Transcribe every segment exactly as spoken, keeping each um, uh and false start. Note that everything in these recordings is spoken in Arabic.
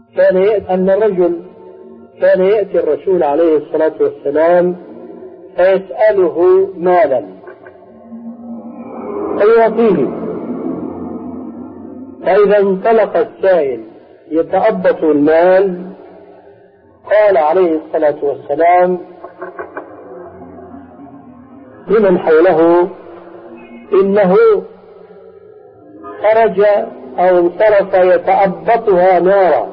كان يأتي أن الرجل كان يأتي الرسول عليه الصلاة والسلام فيسأله مالا فيعطيه، فإذا انطلق السائل يتأبط المال قال عليه الصلاة والسلام لمن حوله إنه خرج أو انصرف يتأبطها نارا.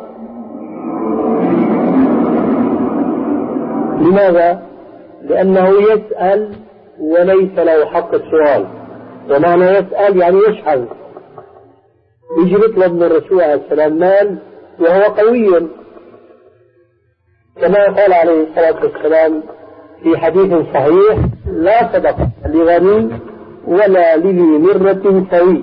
لماذا؟ لأنه يسأل وليس له حق السؤال، ومعنى يسأل يعني يشحذ، يجي يطلب من الرسول عليه السلام مال وهو قوي، كما قال عليه الصلاة والسلام في حديث صحيح: لا صدقة لغني ولا لذي مرة سوي.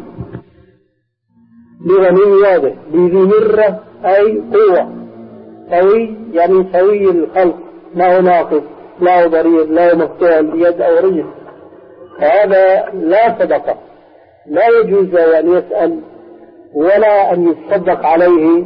لغني واضح، لذي مرة أي قوة، سوي يعني سوي الخلق، لا ناقص لا ضرير لا مقطوع اليد أو رجل، فهذا لا صدقة، لا يجوز أن يسأل ولا أن يتصدق عليه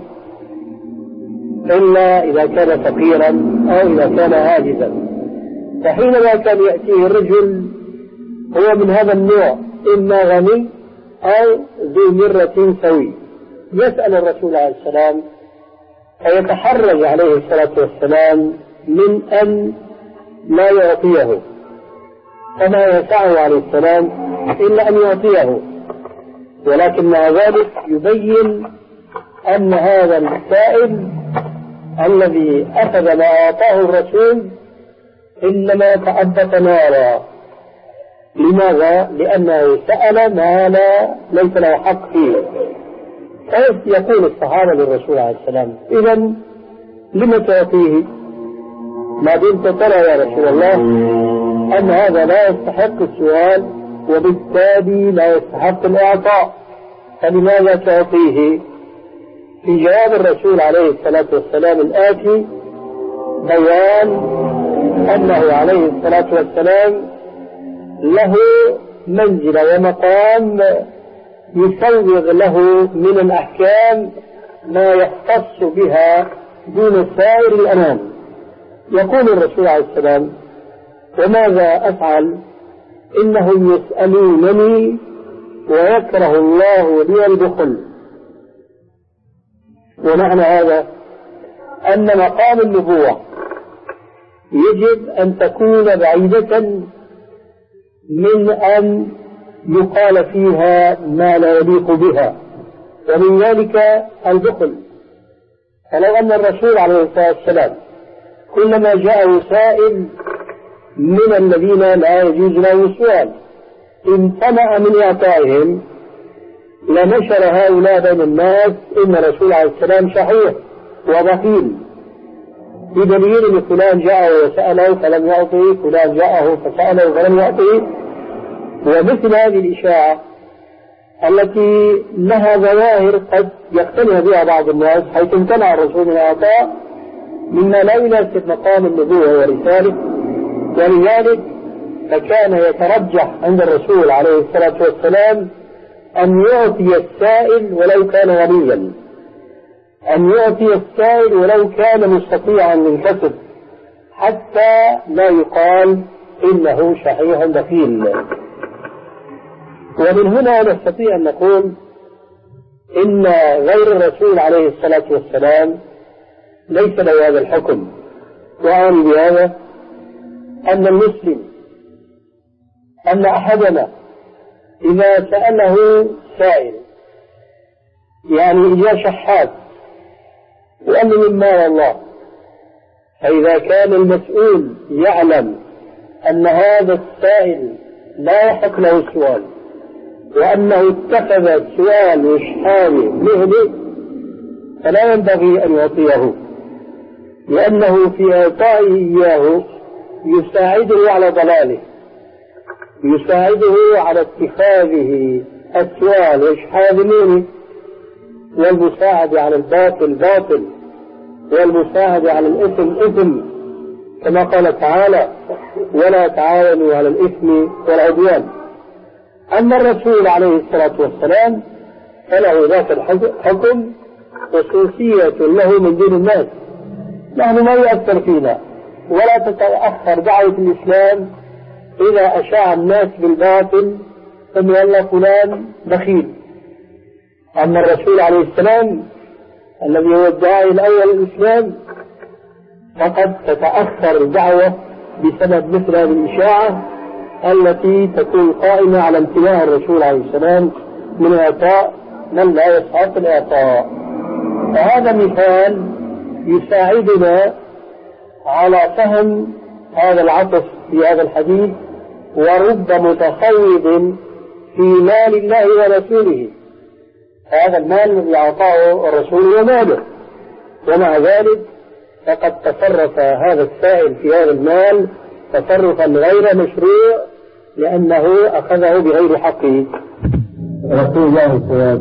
إلا إذا كان فقيرا أو إذا كان عاجزا. فحينما كان يأتيه الرجل هو من هذا النوع، إما غني أو ذو مرة سوي، يسأل الرسول عليه السلام فيتحرج عليه الصلاة والسلام من أن لا يعطيه، فما يسعه عليه السلام إلا أن يعطيه، ولكن مع ذلك يبين أن هذا السائل الذي أخذ ما أعطاه الرسول إنما تأبط نارا. لماذا؟ لأنه سأل ما لا ليس له حق فيه. فيقول الصحابة للرسول عليه السلام: إذن لم تعطيه ما دمت ترى يا رسول الله أن هذا لا يستحق السؤال وبالتالي لا يستحق الإعطاء، فلماذا تعطيه؟ في جواب الرسول عليه الصلاة والسلام الآتي بيان أنه عليه الصلاة والسلام له منزلة ومقام يسوغ له من الأحكام ما يختص بها دون سائر الأنام. يقول الرسول عليه السلام: وماذا أفعل؟ إنهم يسألونني ويكره الله لي البخل. ومعنى هذا أن مقام النبوة يجب أن تكون بعيدة من أن يقال فيها ما لا يليق بها، ومن ذلك البخل. فلو أن الرسول عليه الصلاة والسلام كلما جاءه سائل من الذين لا يجوز له السؤال امتنع من إعطائهم لنشر هؤلاء بين الناس إن الرسول عليه السلام شحيح وبخيل، بدليل أن فلان جاءه وسأله فلم يعطيه، فلان جاءه فسأله فلم يعطيه. ومثل هذه الإشاعة التي لها ظواهر قد يقتنع بها بعض الناس حيث امتنع الرسول من الإعطاء مما لا يناسب مقام النبوة ورسالة، ولذلك فكان يترجح عند الرسول عليه الصلاة والسلام أن يعطي السائل ولو كان غنيا، أن يعطي السائل ولو كان مستطيعا للكسب، حتى لا يقال إنه شحيح بخيل. ومن هنا نستطيع أن نقول إن غير الرسول عليه الصلاة والسلام ليس له هذا الحكم. وأعني بهذا أن المسلم أن أحدنا إذا سأله سائل يعني إذا شحات وأن من مال الله، فإذا كان المسؤول يعلم أن هذا السائل لا يحق له السؤال وأنه اتخذ السؤال وإشحاله مهله، فلا ينبغي أن يعطيه، لأنه في إعطائه إياه يساعده على ضلاله، يساعده على اتخاذه السؤال وإشحاله منه، والمساعدة على الباطل باطل، والمساعدة على الإثم إثم، كما قال تعالى: ولا تعاونوا على الإثم والعدوان. أما الرسول عليه الصلاة والسلام فله ذات الحكم خصوصية له من دون الناس. نحن ما يؤثر فينا، ولا تتأخر دعوة الإسلام إذا أشاع الناس بالباطل أن والله فلان بخيل. أما الرسول عليه السلام الذي هو الداعي الأول للإسلام فقد تتأخر الدعوة بسبب مثل هذه الإشاعة التي تكون قائمة على امتناع الرسول عليه السلام من إعطاء من لا يستحق الإعطاء. فهذا مثال يساعدنا على فهم هذا العطف في هذا الحديث. ورب متخوض في مال الله ورسوله، هذا المال الذي أعطاه الرسول وماله، ومع ذلك فقد تصرف هذا السائل في هذا المال تصرفا غير مشروع لأنه أخذه بغير حقه. رسول الله